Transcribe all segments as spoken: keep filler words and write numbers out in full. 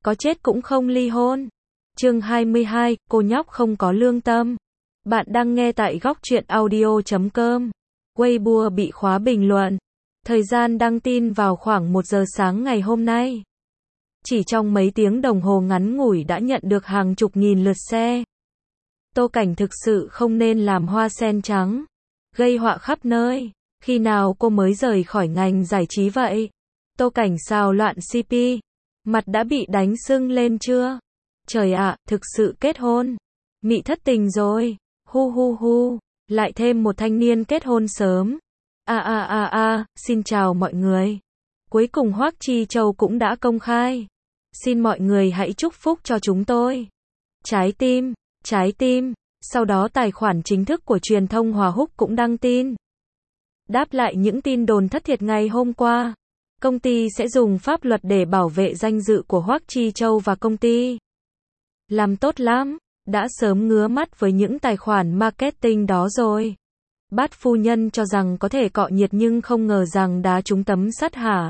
có chết cũng không ly hôn. Chương hai mươi hai, cô nhóc không có lương tâm. Bạn đang nghe tại góc truyện audio chấm com. Weibo bị khóa bình luận. Thời gian đăng tin vào khoảng một giờ sáng ngày hôm nay. Chỉ trong mấy tiếng đồng hồ ngắn ngủi đã nhận được hàng chục nghìn lượt share. Tô Cảnh thực sự không nên làm hoa sen trắng, gây họa khắp nơi. Khi nào cô mới rời khỏi ngành giải trí vậy? Tô Cảnh xào loạn xê pê, mặt đã bị đánh sưng lên chưa? Trời ạ, thực sự kết hôn. Mị thất tình rồi. Hu hu hu, lại thêm một thanh niên kết hôn sớm. A a a a, xin chào mọi người. Cuối cùng Hoắc Chi Châu cũng đã công khai. Xin mọi người hãy chúc phúc cho chúng tôi. Trái tim, trái tim. Sau đó tài khoản chính thức của truyền thông Hòa Húc cũng đăng tin. Đáp lại những tin đồn thất thiệt ngày hôm qua, công ty sẽ dùng pháp luật để bảo vệ danh dự của Hoắc Chi Châu và công ty. Làm tốt lắm, đã sớm ngứa mắt với những tài khoản marketing đó rồi. Bát phu nhân cho rằng có thể cọ nhiệt nhưng không ngờ rằng đá trúng tấm sắt hả?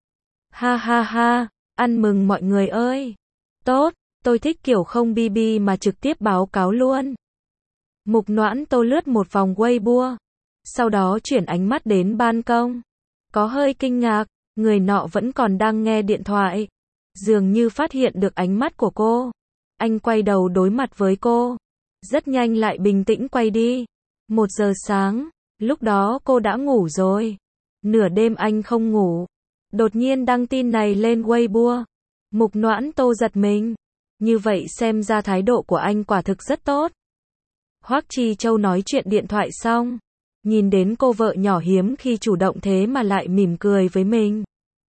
Ha ha ha, ăn mừng mọi người ơi. Tốt, tôi thích kiểu không bi bi mà trực tiếp báo cáo luôn. Mục Noãn Tô lướt một vòng Weibo, sau đó chuyển ánh mắt đến ban công. Có hơi kinh ngạc, người nọ vẫn còn đang nghe điện thoại. Dường như phát hiện được ánh mắt của cô. Anh quay đầu đối mặt với cô. Rất nhanh lại bình tĩnh quay đi. Một giờ sáng, lúc đó cô đã ngủ rồi. Nửa đêm anh không ngủ. Đột nhiên đăng tin này lên Weibo. Mục Noãn Tô giật mình. Như vậy xem ra thái độ của anh quả thực rất tốt. Hoắc Chi Châu nói chuyện điện thoại xong. Nhìn đến cô vợ nhỏ hiếm khi chủ động thế mà lại mỉm cười với mình.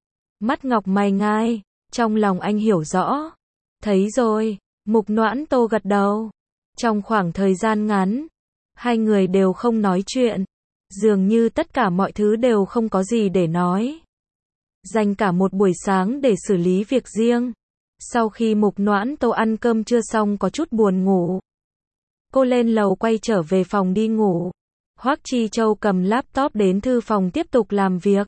Mắt ngọc mày ngai, trong lòng anh hiểu rõ. Thấy rồi, Mục Noãn Tô gật đầu. Trong khoảng thời gian ngắn, hai người đều không nói chuyện. Dường như tất cả mọi thứ đều không có gì để nói. Dành cả một buổi sáng để xử lý việc riêng. Sau khi Mục Noãn Tô ăn cơm trưa xong có chút buồn ngủ. Cô lên lầu quay trở về phòng đi ngủ. Hoắc Chi Châu cầm laptop đến thư phòng tiếp tục làm việc.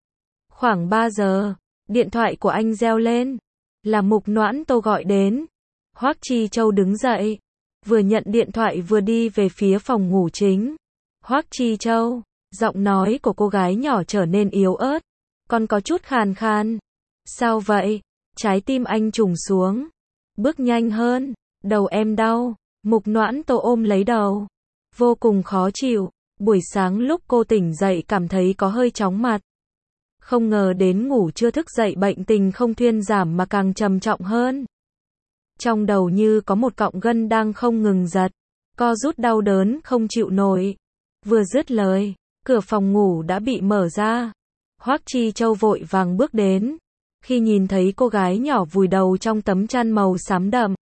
Khoảng ba giờ, điện thoại của anh reo lên. Là Mục Noãn Tô gọi đến. Hoắc Chi Châu đứng dậy, vừa nhận điện thoại vừa đi về phía phòng ngủ chính. Hoắc Chi Châu, giọng nói của cô gái nhỏ trở nên yếu ớt, còn có chút khàn khàn. Sao vậy? Trái tim anh trùng xuống. Bước nhanh hơn, đầu em đau. Mục Noãn Tô ôm lấy đầu, vô cùng khó chịu. Buổi sáng lúc cô tỉnh dậy cảm thấy có hơi chóng mặt. Không ngờ đến ngủ chưa thức dậy bệnh tình không thuyên giảm mà càng trầm trọng hơn. Trong đầu như có một cọng gân đang không ngừng giật, co rút đau đớn không chịu nổi. Vừa dứt lời, cửa phòng ngủ đã bị mở ra. Hoắc Chi Châu vội vàng bước đến. Khi nhìn thấy cô gái nhỏ vùi đầu trong tấm chăn màu xám đậm,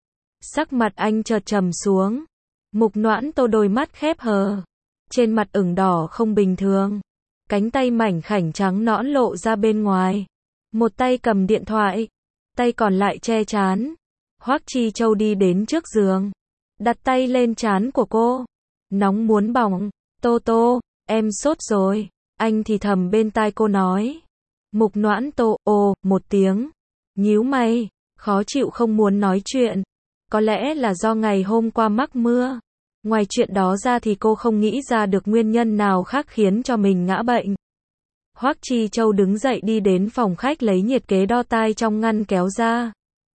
sắc mặt anh chợt trầm xuống. Mục Noãn Tô đôi mắt khép hờ, trên mặt ửng đỏ không bình thường. Cánh tay mảnh khảnh trắng nõn lộ ra bên ngoài. Một tay cầm điện thoại, tay còn lại che trán. Hoắc Chi Châu đi đến trước giường, đặt tay lên trán của cô. Nóng muốn bỏng. Tô Tô, em sốt rồi. Anh thì thầm bên tai cô nói. Mục Noãn Tô, ồ, một tiếng. Nhíu mày, khó chịu không muốn nói chuyện. Có lẽ là do ngày hôm qua mắc mưa. Ngoài chuyện đó ra thì cô không nghĩ ra được nguyên nhân nào khác khiến cho mình ngã bệnh. Hoắc Chi Châu đứng dậy đi đến phòng khách lấy nhiệt kế đo tai trong ngăn kéo ra.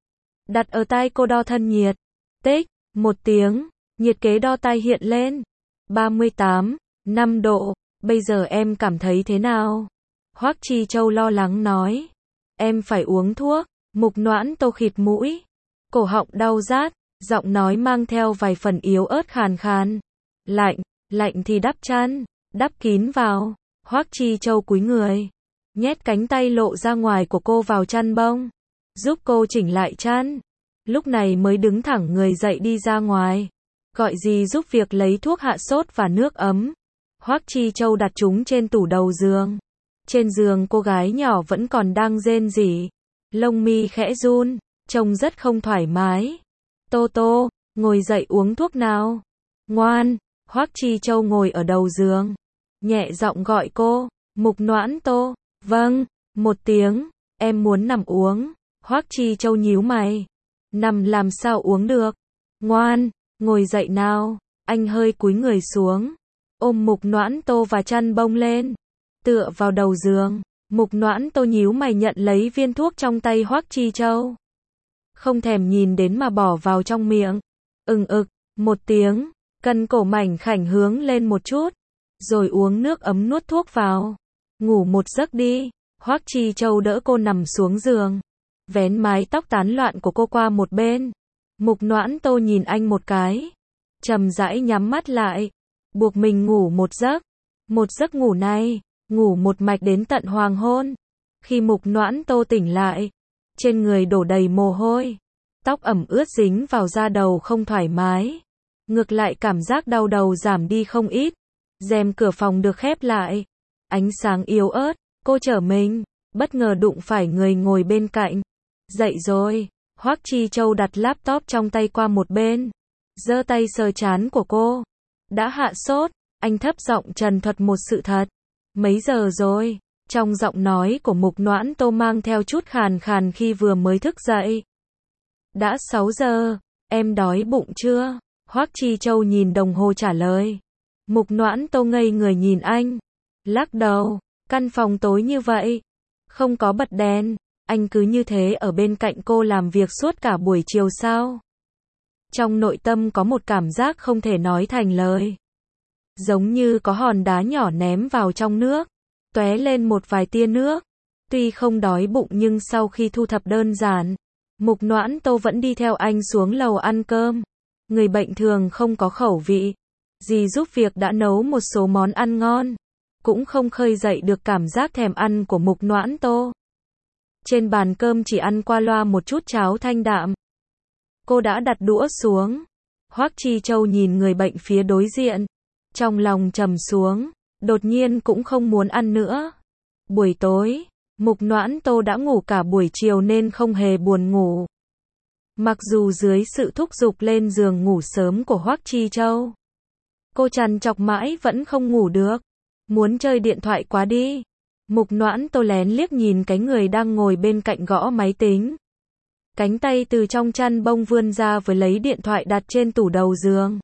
Đặt ở tai cô đo thân nhiệt. Tích, một tiếng, nhiệt kế đo tai hiện lên. ba mươi tám, năm độ, bây giờ em cảm thấy thế nào? Hoắc Chi Châu lo lắng nói. Em phải uống thuốc. Mục Noãn Tô khịt mũi. Cổ họng đau rát, giọng nói mang theo vài phần yếu ớt khàn khàn. Lạnh, lạnh thì đắp chăn, đắp kín vào. Hoắc Chi Châu cúi người, nhét cánh tay lộ ra ngoài của cô vào chăn bông, giúp cô chỉnh lại chăn. Lúc này mới đứng thẳng người dậy đi ra ngoài. Gọi gì giúp việc lấy thuốc hạ sốt và nước ấm. Hoắc Chi Châu đặt chúng trên tủ đầu giường. Trên giường cô gái nhỏ vẫn còn đang rên rỉ, lông mi khẽ run, trông rất không thoải mái. Tô Tô, ngồi dậy uống thuốc nào. Ngoan. Hoắc Chi Châu ngồi ở đầu giường, nhẹ giọng gọi cô. Mục Noãn Tô. Vâng. Một tiếng. Em muốn nằm uống. Hoắc Chi Châu nhíu mày. Nằm làm sao uống được? Ngoan, ngồi dậy nào. Anh hơi cúi người xuống, ôm Mục Noãn Tô và chăn bông lên, tựa vào đầu giường. Mục Noãn Tô nhíu mày nhận lấy viên thuốc trong tay Hoắc Chi Châu. Không thèm nhìn đến mà bỏ vào trong miệng. Ừng ực, một tiếng, cân cổ mảnh khảnh hướng lên một chút, rồi uống nước ấm nuốt thuốc vào. Ngủ một giấc đi. Hoắc Chi Châu đỡ cô nằm xuống giường, vén mái tóc tán loạn của cô qua một bên. Mục Noãn Tô nhìn anh một cái, chậm rãi nhắm mắt lại, buộc mình ngủ một giấc. Một giấc ngủ này, ngủ một mạch đến tận hoàng hôn. Khi Mục Noãn Tô tỉnh lại, trên người đổ đầy mồ hôi, tóc ẩm ướt dính vào da đầu không thoải mái. Ngược lại cảm giác đau đầu giảm đi không ít. Rèm cửa phòng được khép lại, ánh sáng yếu ớt, cô trở mình, bất ngờ đụng phải người ngồi bên cạnh. Dậy rồi. Hoắc Chi Châu đặt laptop trong tay qua một bên, giơ tay sờ trán của cô. Đã hạ sốt, anh thấp giọng trần thuật một sự thật. Mấy giờ rồi? Trong giọng nói của Mục Noãn Tô mang theo chút khàn khàn khi vừa mới thức dậy. Đã sáu giờ, em đói bụng chưa? Hoắc Chi Châu nhìn đồng hồ trả lời. Mục Noãn Tô ngây người nhìn anh, lắc đầu. Căn phòng tối như vậy, không có bật đèn, anh cứ như thế ở bên cạnh cô làm việc suốt cả buổi chiều sao? Trong nội tâm có một cảm giác không thể nói thành lời. Giống như có hòn đá nhỏ ném vào trong nước, tóe lên một vài tia nước. Tuy không đói bụng nhưng sau khi thu thập đơn giản, Mục Noãn Tô vẫn đi theo anh xuống lầu ăn cơm. Người bệnh thường không có khẩu vị, dì giúp việc đã nấu một số món ăn ngon, cũng không khơi dậy được cảm giác thèm ăn của Mục Noãn Tô. Trên bàn cơm chỉ ăn qua loa một chút cháo thanh đạm. Cô đã đặt đũa xuống. Hoắc Chi Châu nhìn người bệnh phía đối diện, trong lòng trầm xuống, đột nhiên cũng không muốn ăn nữa. Buổi tối, Mục Noãn Tô đã ngủ cả buổi chiều nên không hề buồn ngủ. Mặc dù dưới sự thúc giục lên giường ngủ sớm của Hoắc Chi Châu, cô trằn trọc mãi vẫn không ngủ được. Muốn chơi điện thoại quá đi. Mục Noãn Tô lén liếc nhìn cái người đang ngồi bên cạnh gõ máy tính. Cánh tay từ trong chăn bông vươn ra với lấy điện thoại đặt trên tủ đầu giường.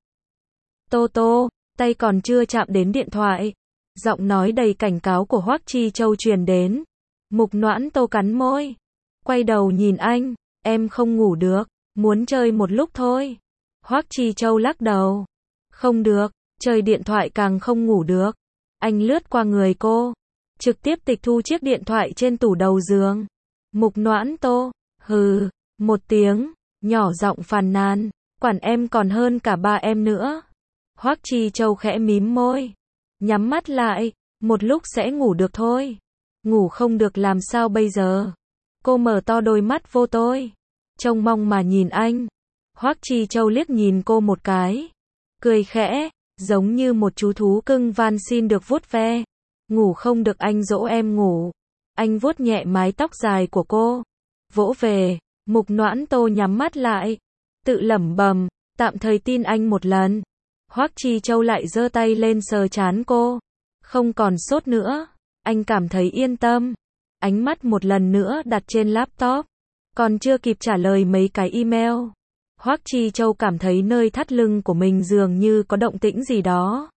Tô Tô, tay còn chưa chạm đến điện thoại. Giọng nói đầy cảnh cáo của Hoắc Chi Châu truyền đến. Mục Noãn Tô cắn môi, quay đầu nhìn anh. Em không ngủ được, muốn chơi một lúc thôi. Hoắc Chi Châu lắc đầu. Không được, chơi điện thoại càng không ngủ được. Anh lướt qua người cô, trực tiếp tịch thu chiếc điện thoại trên tủ đầu giường. Mục Noãn Tô, hừ, một tiếng, nhỏ giọng phàn nàn, quản em còn hơn cả ba em nữa. Hoắc Chi Châu khẽ mím môi, nhắm mắt lại, một lúc sẽ ngủ được thôi. Ngủ không được làm sao bây giờ? Cô mở to đôi mắt vô tôi, trông mong mà nhìn anh. Hoắc Chi Châu liếc nhìn cô một cái, cười khẽ, giống như một chú thú cưng van xin được vuốt ve. Ngủ không được anh dỗ em ngủ. Anh vuốt nhẹ mái tóc dài của cô, vỗ về. Mục Noãn Tô nhắm mắt lại, tự lẩm bẩm, tạm thời tin anh một lần. Hoắc Chi Châu lại giơ tay lên sờ trán cô. Không còn sốt nữa. Anh cảm thấy yên tâm. Ánh mắt một lần nữa đặt trên laptop. Còn chưa kịp trả lời mấy cái email, Hoắc Chi Châu cảm thấy nơi thắt lưng của mình dường như có động tĩnh gì đó.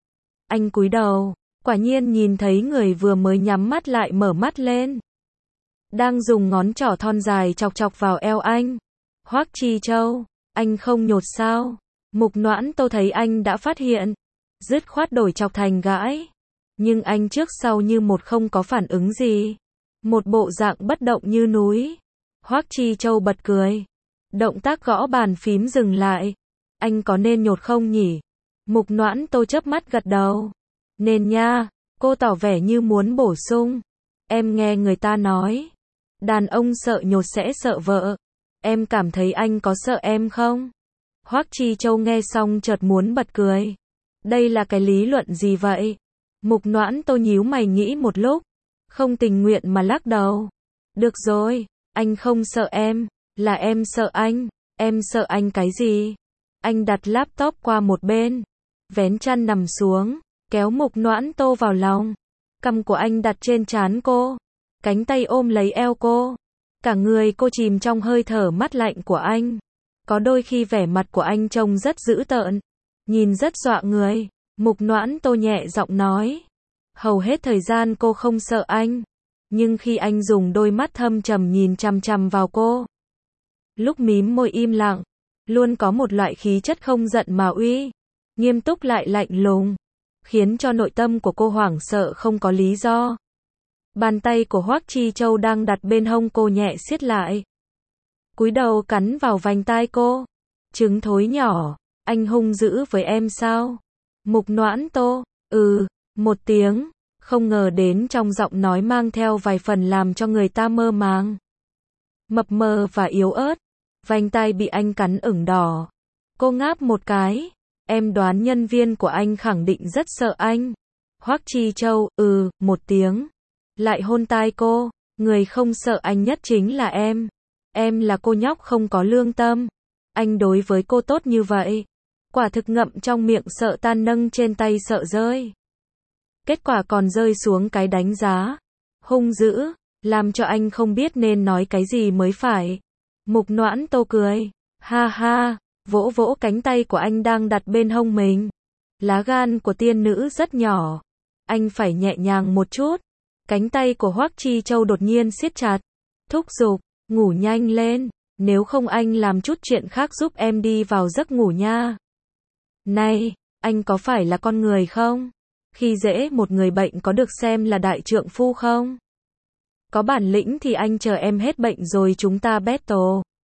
Anh cúi đầu, quả nhiên nhìn thấy người vừa mới nhắm mắt lại mở mắt lên, đang dùng ngón trỏ thon dài chọc chọc vào eo anh. Hoắc Chi Châu, anh không nhột sao? Mục Noãn Tô thấy anh đã phát hiện, dứt khoát đổi chọc thành gãi. Nhưng anh trước sau như một không có phản ứng gì, một bộ dạng bất động như núi. Hoắc Chi Châu bật cười. Động tác gõ bàn phím dừng lại. Anh có nên nhột không nhỉ? Mục Noãn Tô chớp mắt gật đầu. Nên nha, cô tỏ vẻ như muốn bổ sung. Em nghe người ta nói, đàn ông sợ nhột sẽ sợ vợ. Em cảm thấy anh có sợ em không? Hoắc Chi Châu nghe xong chợt muốn bật cười. Đây là cái lý luận gì vậy? Mục Noãn Tô nhíu mày nghĩ một lúc, không tình nguyện mà lắc đầu. Được rồi, anh không sợ em, là em sợ anh. Em sợ anh cái gì? Anh đặt laptop qua một bên, vén chăn nằm xuống, kéo Mục Noãn Tô vào lòng. Cằm của anh đặt trên trán cô, cánh tay ôm lấy eo cô. Cả người cô chìm trong hơi thở mát lạnh của anh. Có đôi khi vẻ mặt của anh trông rất dữ tợn, nhìn rất dọa người. Mục Noãn Tô nhẹ giọng nói. Hầu hết thời gian cô không sợ anh. Nhưng khi anh dùng đôi mắt thâm trầm nhìn chằm chằm vào cô, lúc mím môi im lặng, luôn có một loại khí chất không giận mà uy, nghiêm túc lại lạnh lùng, khiến cho nội tâm của cô hoảng sợ không có lý do. Bàn tay của Hoắc Chi Châu đang đặt bên hông cô nhẹ siết lại, cúi đầu cắn vào vành tai cô. Trứng thối nhỏ, anh hung dữ với em sao? Mục Noãn Tô, ừ, một tiếng, không ngờ đến trong giọng nói mang theo vài phần làm cho người ta mơ màng. Mập mờ và yếu ớt, vành tai bị anh cắn ửng đỏ. Cô ngáp một cái, em đoán nhân viên của anh khẳng định rất sợ anh. Hoắc Chi Châu, ừ, một tiếng, lại hôn tai cô, người không sợ anh nhất chính là em. Em là cô nhóc không có lương tâm. Anh đối với cô tốt như vậy. Quả thực ngậm trong miệng sợ tan nâng trên tay sợ rơi. Kết quả còn rơi xuống cái đánh giá hung dữ, làm cho anh không biết nên nói cái gì mới phải. Mục Noãn Tô cười, ha ha, vỗ vỗ cánh tay của anh đang đặt bên hông mình. Lá gan của tiên nữ rất nhỏ, anh phải nhẹ nhàng một chút. Cánh tay của Hoắc Chi Châu đột nhiên siết chặt, thúc giục, ngủ nhanh lên, nếu không anh làm chút chuyện khác giúp em đi vào giấc ngủ nha. Này, anh có phải là con người không? Khi dễ một người bệnh có được xem là đại trượng phu không? Có bản lĩnh thì anh chờ em hết bệnh rồi chúng ta battle.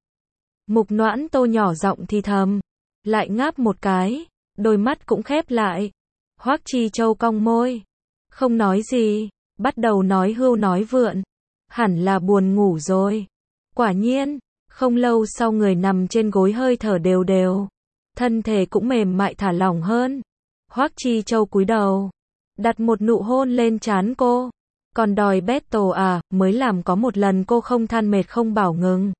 Mục Noãn Tô nhỏ giọng thì thầm, lại ngáp một cái, đôi mắt cũng khép lại. Hoắc Chi Châu cong môi, không nói gì, bắt đầu nói hưu nói vượn, hẳn là buồn ngủ rồi. Quả nhiên, không lâu sau người nằm trên gối hơi thở đều đều, thân thể cũng mềm mại thả lỏng hơn. Hoắc Chi Châu cúi đầu, đặt một nụ hôn lên trán cô. Còn đòi battle à, mới làm có một lần cô không than mệt không bảo ngừng.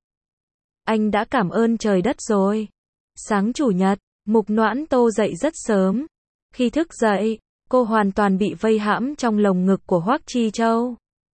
Anh đã cảm ơn trời đất rồi. Sáng chủ nhật, Mục Noãn Tô dậy rất sớm. Khi thức dậy, cô hoàn toàn bị vây hãm trong lồng ngực của Hoắc Chi Châu.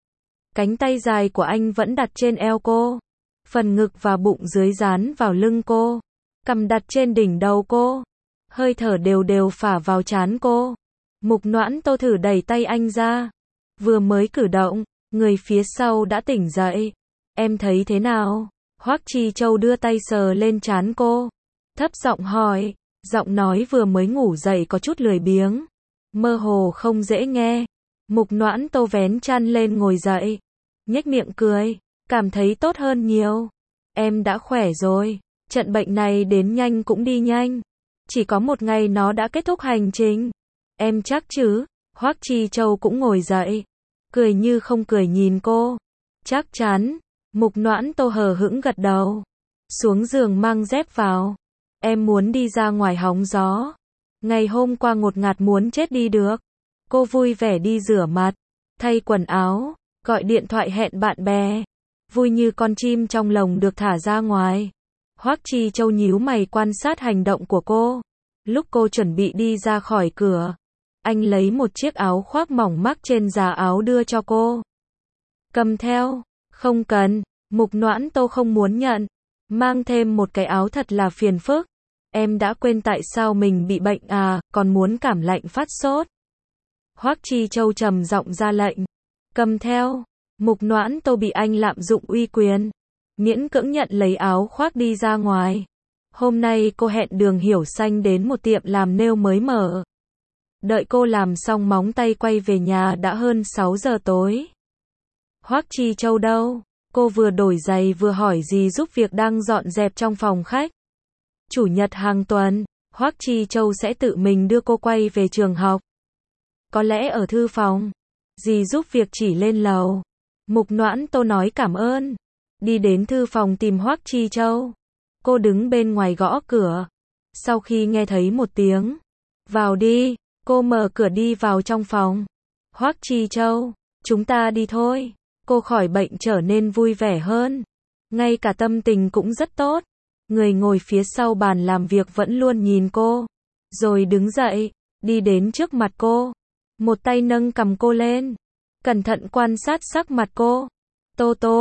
Cánh tay dài của anh vẫn đặt trên eo cô. Phần ngực và bụng dưới dán vào lưng cô. Cằm đặt trên đỉnh đầu cô. Hơi thở đều đều phả vào trán cô. Mục Noãn Tô thử đẩy tay anh ra. Vừa mới cử động, người phía sau đã tỉnh dậy. Em thấy thế nào? Hoắc Chi Châu đưa tay sờ lên trán cô. Thấp giọng hỏi, giọng nói vừa mới ngủ dậy có chút lười biếng. Mơ hồ không dễ nghe. Mục Noãn Tô vén chăn lên ngồi dậy. Nhếch miệng cười, cảm thấy tốt hơn nhiều. Em đã khỏe rồi. Trận bệnh này đến nhanh cũng đi nhanh. Chỉ có một ngày nó đã kết thúc hành trình. Em chắc chứ? Hoắc Chi Châu cũng ngồi dậy, cười như không cười nhìn cô. Chắc chắn. Mục Noãn Tô hờ hững gật đầu. Xuống giường mang dép vào. Em muốn đi ra ngoài hóng gió. Ngày hôm qua ngột ngạt muốn chết đi được. Cô vui vẻ đi rửa mặt, thay quần áo, gọi điện thoại hẹn bạn bè. Vui như con chim trong lồng được thả ra ngoài. Hoắc Chi Châu nhíu mày quan sát hành động của cô. Lúc cô chuẩn bị đi ra khỏi cửa, anh lấy một chiếc áo khoác mỏng mắc trên giá áo đưa cho cô. Cầm theo. Không cần. Mục Noãn Tô không muốn nhận. Mang thêm một cái áo thật là phiền phức. Em đã quên tại sao mình bị bệnh à, còn muốn cảm lạnh phát sốt. Hoắc Chi Châu trầm giọng ra lệnh. Cầm theo. Mục Noãn Tô bị anh lạm dụng uy quyền, miễn cưỡng nhận lấy áo khoác đi ra ngoài. Hôm nay cô hẹn Đường Hiểu Xanh đến một tiệm làm nail mới mở. Đợi cô làm xong móng tay quay về nhà đã hơn sáu giờ tối. Hoắc Chi Châu đâu? Cô vừa đổi giày vừa hỏi dì giúp việc đang dọn dẹp trong phòng khách. Chủ nhật hàng tuần, Hoắc Chi Châu sẽ tự mình đưa cô quay về trường học. Có lẽ ở thư phòng. Dì giúp việc chỉ lên lầu. Mục Noãn Tô nói cảm ơn. Đi đến thư phòng tìm Hoắc Chi Châu. Cô đứng bên ngoài gõ cửa. Sau khi nghe thấy một tiếng, vào đi, cô mở cửa đi vào trong phòng. Hoắc Chi Châu, chúng ta đi thôi. Cô khỏi bệnh trở nên vui vẻ hơn. Ngay cả tâm tình cũng rất tốt. Người ngồi phía sau bàn làm việc vẫn luôn nhìn cô. Rồi đứng dậy, đi đến trước mặt cô. Một tay nâng cầm cô lên. Cẩn thận quan sát sắc mặt cô. Tô Tô,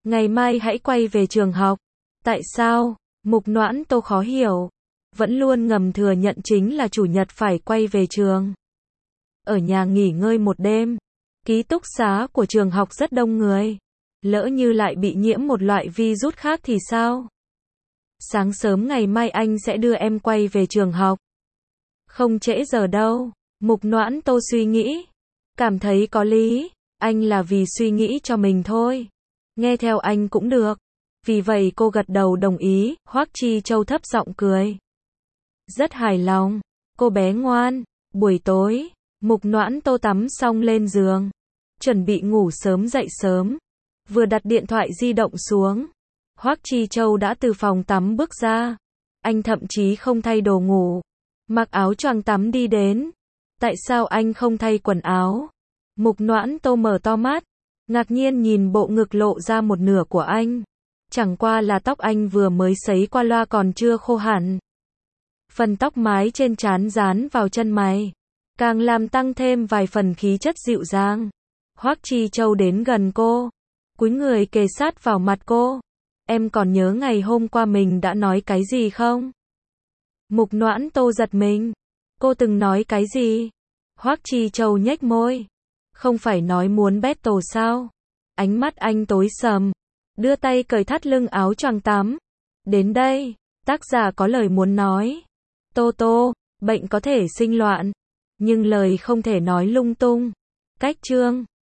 Ngày mai hãy quay về trường học. Tại sao? Mục Noãn Tô khó hiểu. Vẫn luôn ngầm thừa nhận chính là chủ nhật phải quay về trường. Ở nhà nghỉ ngơi một đêm. Ký túc xá của trường học rất đông người. Lỡ như lại bị nhiễm một loại virus khác thì sao? Sáng sớm ngày mai anh sẽ đưa em quay về trường học. Không trễ giờ đâu. Mục Noãn Tô suy nghĩ. Cảm thấy có lý. Anh là vì suy nghĩ cho mình thôi. Nghe theo anh cũng được. Vì vậy cô gật đầu đồng ý. Hoắc Chi Châu thấp giọng cười. Rất hài lòng. Cô bé ngoan. Buổi tối, Mục Noãn Tô tắm xong lên giường. Chuẩn bị ngủ sớm dậy sớm. Vừa đặt điện thoại di động xuống. Hoắc Chi Châu đã từ phòng tắm bước ra. Anh thậm chí không thay đồ ngủ. Mặc áo choàng tắm đi đến. Tại sao anh không thay quần áo? Mục Noãn Tô mở to mắt. Ngạc nhiên nhìn bộ ngực lộ ra một nửa của anh. Chẳng qua là tóc anh vừa mới sấy qua loa còn chưa khô hẳn. Phần tóc mái trên trán dán vào chân mày. Càng làm tăng thêm vài phần khí chất dịu dàng. Hoắc Chi Châu đến gần cô. Cúi người kề sát vào mặt cô. Em còn nhớ ngày hôm qua mình đã nói cái gì không? Mục Noãn Tô giật mình. Cô từng nói cái gì? Hoắc Chi Châu nhếch môi. Không phải nói muốn battle sao? Ánh mắt anh tối sầm. Đưa tay cởi thắt lưng áo choàng tắm. Đến đây, tác giả có lời muốn nói. Tô Tô, bệnh có thể sinh loạn. Nhưng lời không thể nói lung tung. Cách chương